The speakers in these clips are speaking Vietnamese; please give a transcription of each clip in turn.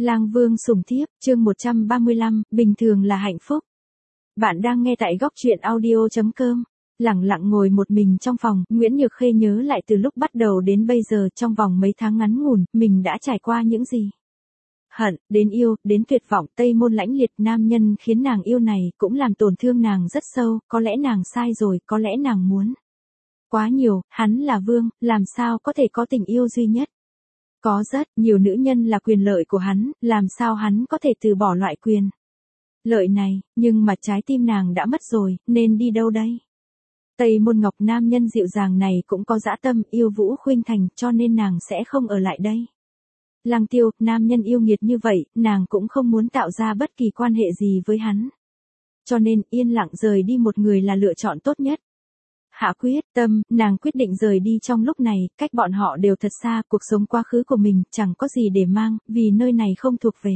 Lang Vương sủng thiếp, chương 135, bình thường là hạnh phúc. Bạn đang nghe tại góc truyện audio.com. Lặng lặng ngồi một mình trong phòng, Nguyễn Nhược Khê nhớ lại từ lúc bắt đầu đến bây giờ trong vòng mấy tháng ngắn ngủn, mình đã trải qua những gì. Hận, đến yêu, đến tuyệt vọng, tây môn lãnh liệt, nam nhân khiến nàng yêu này cũng làm tổn thương nàng rất sâu, có lẽ nàng sai rồi, có lẽ nàng muốn quá nhiều, hắn là vương, làm sao có thể có tình yêu duy nhất. Có rất nhiều nữ nhân là quyền lợi của hắn, làm sao hắn có thể từ bỏ loại quyền lợi này, nhưng mà trái tim nàng đã mất rồi, nên đi đâu đây? Tây Môn Ngọc nam nhân dịu dàng này cũng có dã tâm, yêu Vũ Khuynh Thành, cho nên nàng sẽ không ở lại đây. Lăng Tiêu, nam nhân yêu nghiệt như vậy, nàng cũng không muốn tạo ra bất kỳ quan hệ gì với hắn. Cho nên, yên lặng rời đi một người là lựa chọn tốt nhất. Hạ quyết tâm, nàng quyết định rời đi trong lúc này, cách bọn họ đều thật xa, cuộc sống quá khứ của mình chẳng có gì để mang, vì nơi này không thuộc về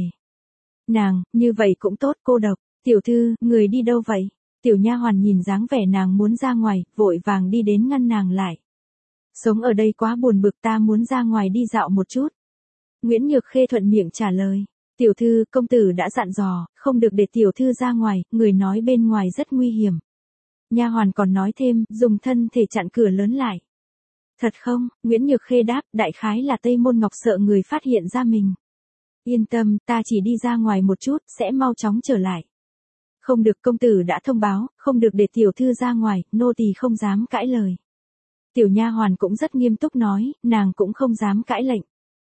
nàng, như vậy cũng tốt, cô độc. Tiểu thư, người đi đâu vậy? Tiểu nha hoàn nhìn dáng vẻ nàng muốn ra ngoài, vội vàng đi đến ngăn nàng lại. Sống ở đây quá buồn bực, ta muốn ra ngoài đi dạo một chút. Nguyễn Nhược Khê thuận miệng trả lời. Tiểu thư, công tử đã dặn dò, không được để tiểu thư ra ngoài, người nói bên ngoài rất nguy hiểm. Nha hoàn còn nói thêm, dùng thân thể chặn cửa lớn lại. Thật không? Nguyễn Nhược Khê đáp, đại khái là Tây Môn Ngọc sợ người phát hiện ra mình. Yên tâm, ta chỉ đi ra ngoài một chút, sẽ mau chóng trở lại. Không được, công tử đã thông báo, không được để tiểu thư ra ngoài, nô tỳ không dám cãi lời. Tiểu nha hoàn cũng rất nghiêm túc nói, nàng cũng không dám cãi lệnh.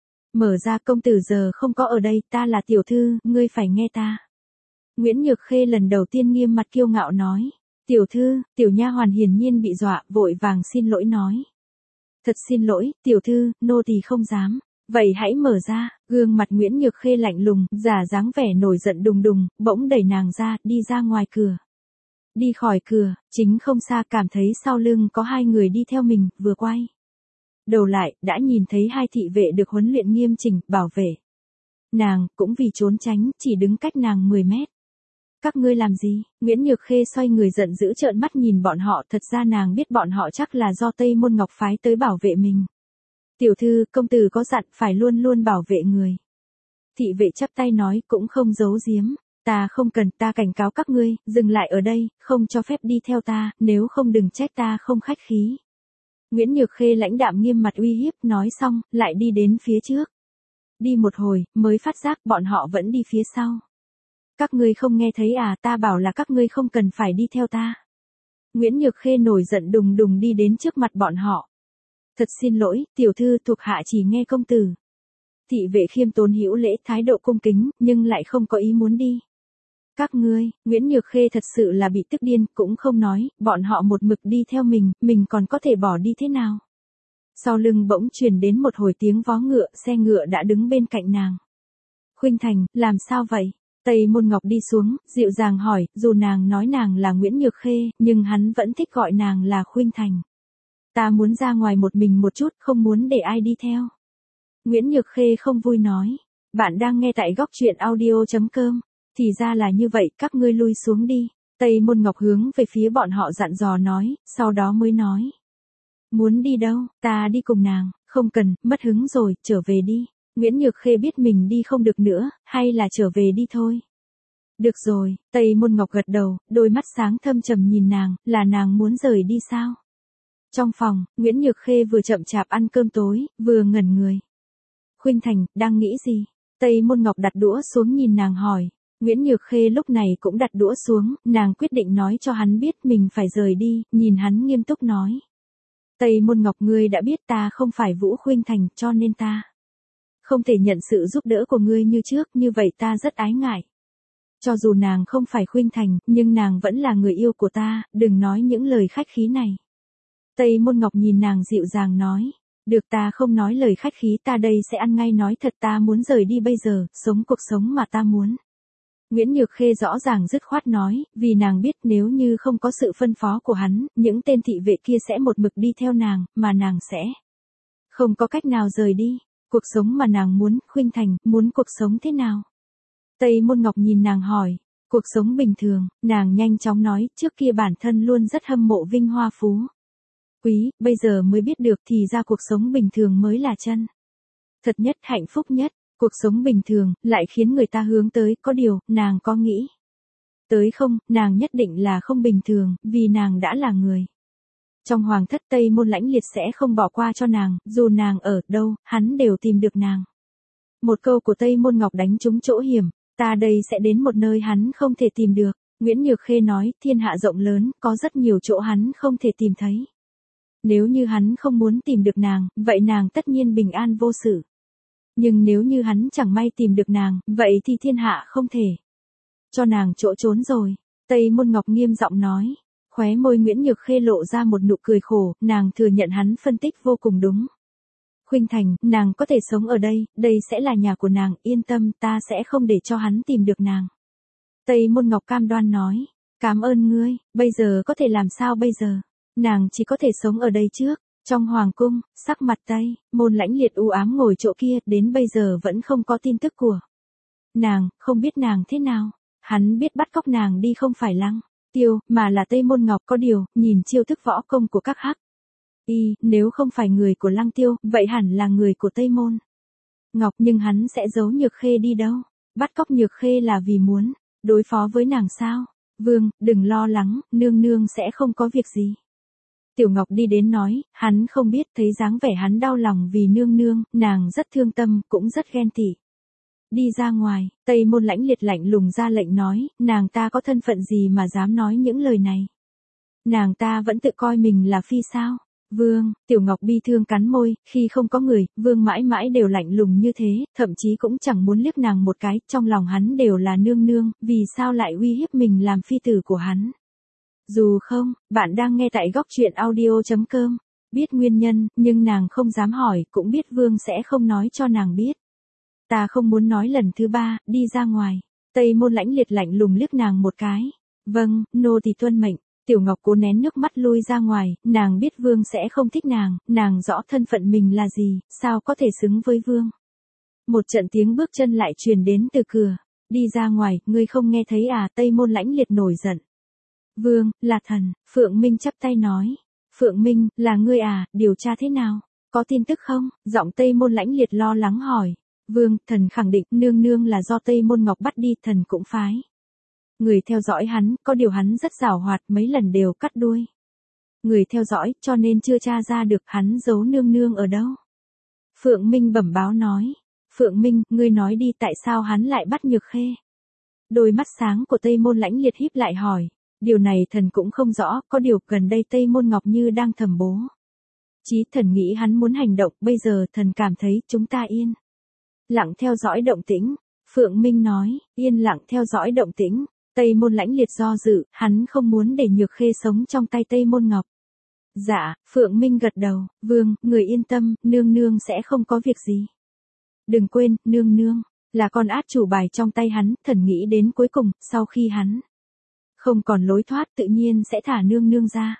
Mở ra, công tử giờ không có ở đây, ta là tiểu thư, ngươi phải nghe ta. Nguyễn Nhược Khê lần đầu tiên nghiêm mặt kiêu ngạo nói. Tiểu thư, tiểu nha hoàn hiển nhiên bị dọa, vội vàng xin lỗi nói. Thật xin lỗi, tiểu thư, nô tỳ không dám. Vậy hãy mở ra, gương mặt Nguyễn Nhược Khê lạnh lùng, giả dáng vẻ nổi giận đùng đùng, bỗng đẩy nàng ra, đi ra ngoài cửa. Đi khỏi cửa, chính không xa cảm thấy sau lưng có hai người đi theo mình, vừa quay đầu lại, đã nhìn thấy hai thị vệ được huấn luyện nghiêm chỉnh, bảo vệ. Nàng, cũng vì trốn tránh, chỉ đứng cách nàng 10 mét. Các ngươi làm gì? Nguyễn Nhược Khê xoay người giận dữ trợn mắt nhìn bọn họ, thật ra nàng biết bọn họ chắc là do Tây Môn Ngọc phái tới bảo vệ mình. Tiểu thư, công tử có dặn phải luôn luôn bảo vệ người. Thị vệ chắp tay nói, cũng không giấu giếm. Ta không cần, ta cảnh cáo các ngươi, dừng lại ở đây, không cho phép đi theo ta, nếu không đừng trách ta không khách khí. Nguyễn Nhược Khê lãnh đạm nghiêm mặt uy hiếp, nói xong, lại đi đến phía trước. Đi một hồi, mới phát giác bọn họ vẫn đi phía sau. Các ngươi không nghe thấy à, ta bảo là các ngươi không cần phải đi theo ta. Nguyễn Nhược Khê nổi giận đùng đùng đi đến trước mặt bọn họ. Thật xin lỗi, tiểu thư, thuộc hạ chỉ nghe công tử. Thị vệ khiêm tốn hữu lễ, thái độ cung kính, nhưng lại không có ý muốn đi. Các ngươi, Nguyễn Nhược Khê thật sự là bị tức điên, cũng không nói, bọn họ một mực đi theo mình còn có thể bỏ đi thế nào. Sau lưng bỗng truyền đến một hồi tiếng vó ngựa, xe ngựa đã đứng bên cạnh nàng. Khuynh Thành, làm sao vậy? Tây Môn Ngọc đi xuống, dịu dàng hỏi, dù nàng nói nàng là Nguyễn Nhược Khê, nhưng hắn vẫn thích gọi nàng là Khuynh Thành. Ta muốn ra ngoài một mình một chút, không muốn để ai đi theo. Nguyễn Nhược Khê không vui nói. Bạn đang nghe tại góc truyện audio.com. Thì ra là như vậy, các ngươi lui xuống đi. Tây Môn Ngọc hướng về phía bọn họ dặn dò nói, sau đó mới nói. Muốn đi đâu, ta đi cùng nàng, không cần, mất hứng rồi, trở về đi. Nguyễn Nhược Khê biết mình đi không được nữa, hay là trở về đi thôi. Được rồi, Tây Môn Ngọc gật đầu, đôi mắt sáng thâm trầm nhìn nàng, là nàng muốn rời đi sao? Trong phòng, Nguyễn Nhược Khê vừa chậm chạp ăn cơm tối, vừa ngẩn người. Khuynh Thành, đang nghĩ gì? Tây Môn Ngọc đặt đũa xuống nhìn nàng hỏi. Nguyễn Nhược Khê lúc này cũng đặt đũa xuống, nàng quyết định nói cho hắn biết mình phải rời đi, nhìn hắn nghiêm túc nói. Tây Môn Ngọc, ngươi đã biết ta không phải Vũ Khuynh Thành, cho nên ta không thể nhận sự giúp đỡ của ngươi như trước, như vậy ta rất ái ngại. Cho dù nàng không phải Khuynh Thành, nhưng nàng vẫn là người yêu của ta, đừng nói những lời khách khí này. Tây Môn Ngọc nhìn nàng dịu dàng nói. Được, ta không nói lời khách khí, ta đây sẽ ăn ngay nói thật, ta muốn rời đi bây giờ, sống cuộc sống mà ta muốn. Nguyễn Nhược Khê rõ ràng dứt khoát nói, vì nàng biết nếu như không có sự phân phó của hắn, những tên thị vệ kia sẽ một mực đi theo nàng, mà nàng sẽ không có cách nào rời đi. Cuộc sống mà nàng muốn, Khuynh Thành, muốn cuộc sống thế nào? Tây Môn Ngọc nhìn nàng hỏi, cuộc sống bình thường, nàng nhanh chóng nói, trước kia bản thân luôn rất hâm mộ vinh hoa phú quý, bây giờ mới biết được thì ra cuộc sống bình thường mới là chân thật nhất, hạnh phúc nhất. Cuộc sống bình thường, lại khiến người ta hướng tới, có điều, nàng có nghĩ. Tới không, nàng nhất định là không bình thường, vì nàng đã là người. Trong hoàng thất Tây Môn Lãnh Liệt sẽ không bỏ qua cho nàng, dù nàng ở đâu, hắn đều tìm được nàng. Một câu của Tây Môn Ngọc đánh trúng chỗ hiểm, ta đây sẽ đến một nơi hắn không thể tìm được. Nguyễn Nhược Khê nói, thiên hạ rộng lớn, có rất nhiều chỗ hắn không thể tìm thấy. Nếu như hắn không muốn tìm được nàng, vậy nàng tất nhiên bình an vô sự. Nhưng nếu như hắn chẳng may tìm được nàng, vậy thì thiên hạ không thể cho nàng chỗ trốn rồi. Tây Môn Ngọc nghiêm giọng nói. Khóe môi Nguyễn Nhược Khê lộ ra một nụ cười khổ, nàng thừa nhận hắn phân tích vô cùng đúng. Khuynh Thành, nàng có thể sống ở đây, đây sẽ là nhà của nàng, yên tâm, ta sẽ không để cho hắn tìm được nàng. Tây Môn Ngọc cam đoan nói, cảm ơn ngươi, bây giờ có thể làm sao bây giờ? Nàng chỉ có thể sống ở đây trước. Trong hoàng cung, sắc mặt Tây Môn Lãnh Liệt u ám ngồi chỗ kia, đến bây giờ vẫn không có tin tức của nàng, không biết nàng thế nào. Hắn biết bắt cóc nàng đi không phải Lăng Tiêu, mà là Tây Môn Ngọc, có điều, nhìn chiêu thức võ công của các hắc nếu không phải người của Lăng Tiêu, vậy hẳn là người của Tây Môn Ngọc, nhưng hắn sẽ giấu Nhược Khê đi đâu? Bắt cóc Nhược Khê là vì muốn đối phó với nàng sao? Vương, đừng lo lắng, nương nương sẽ không có việc gì. Tiểu Ngọc đi đến nói, hắn không biết, thấy dáng vẻ hắn đau lòng vì nương nương, nàng rất thương tâm, cũng rất ghen tị. Đi ra ngoài, Tây Môn Lãnh Liệt lạnh lùng ra lệnh nói, nàng ta có thân phận gì mà dám nói những lời này? Nàng ta vẫn tự coi mình là phi sao? Vương, Tiểu Ngọc bi thương cắn môi, khi không có người, Vương mãi mãi đều lạnh lùng như thế, thậm chí cũng chẳng muốn liếc nàng một cái, trong lòng hắn đều là nương nương, vì sao lại uy hiếp mình làm phi tử của hắn? Dù không, bạn đang nghe tại góc truyện audio.com, biết nguyên nhân, nhưng nàng không dám hỏi, cũng biết Vương sẽ không nói cho nàng biết. Ta không muốn nói lần thứ ba, đi ra ngoài. Tây Môn Lãnh Liệt lạnh lùng liếc nàng một cái. Vâng, nô tỳ tuân mệnh. Tiểu Ngọc cố nén nước mắt lui ra ngoài, nàng biết Vương sẽ không thích nàng rõ thân phận mình là gì, sao có thể xứng với Vương. Một trận tiếng bước chân lại truyền đến từ cửa. Đi ra ngoài, ngươi không nghe thấy à? Tây Môn Lãnh Liệt nổi giận. Vương, là thần, Phượng Minh chắp tay nói. Phượng Minh, là ngươi à, điều tra thế nào? Có tin tức không? Giọng Tây Môn Lãnh Liệt lo lắng hỏi. Vương, thần khẳng định, nương nương là do Tây Môn Ngọc bắt đi, thần cũng phái người theo dõi hắn, có điều hắn rất giảo hoạt, mấy lần đều cắt đuôi người theo dõi, cho nên chưa tra ra được hắn giấu nương nương ở đâu. Phượng Minh bẩm báo nói. Phượng Minh, ngươi nói đi, tại sao hắn lại bắt Nhược Khê? Đôi mắt sáng của Tây Môn Lãnh Liệt híp lại hỏi. Điều này thần cũng không rõ, có điều gần đây Tây Môn Ngọc như đang thầm bố trí, thần nghĩ hắn muốn hành động, bây giờ thần cảm thấy chúng ta yên lặng theo dõi động tĩnh. Phượng Minh nói, yên lặng theo dõi động tĩnh. Tây Môn Lãnh Liệt do dự, hắn không muốn để Nhược Khê sống trong tay Tây Môn Ngọc. Dạ, Phượng Minh gật đầu, Vương, người yên tâm, nương nương sẽ không có việc gì. Đừng quên, nương nương là con át chủ bài trong tay hắn, thần nghĩ đến cuối cùng, sau khi hắn không còn lối thoát, tự nhiên sẽ thả nương nương ra.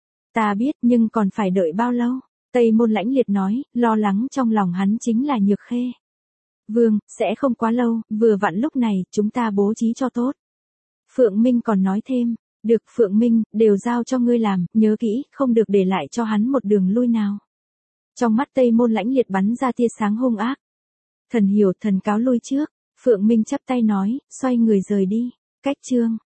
Ta biết, nhưng còn phải đợi bao lâu? Tây Môn Lãnh Liệt nói, lo lắng trong lòng hắn chính là Nhược Khê. Vương, sẽ không quá lâu, vừa vặn lúc này, chúng ta bố trí cho tốt. Phượng Minh còn nói thêm, được Phượng Minh, đều giao cho ngươi làm, nhớ kỹ, không được để lại cho hắn một đường lui nào. Trong mắt Tây Môn Lãnh Liệt bắn ra tia sáng hung ác. Thần hiểu, thần cáo lui trước. Phượng Minh chắp tay nói, xoay người rời đi. Cách chương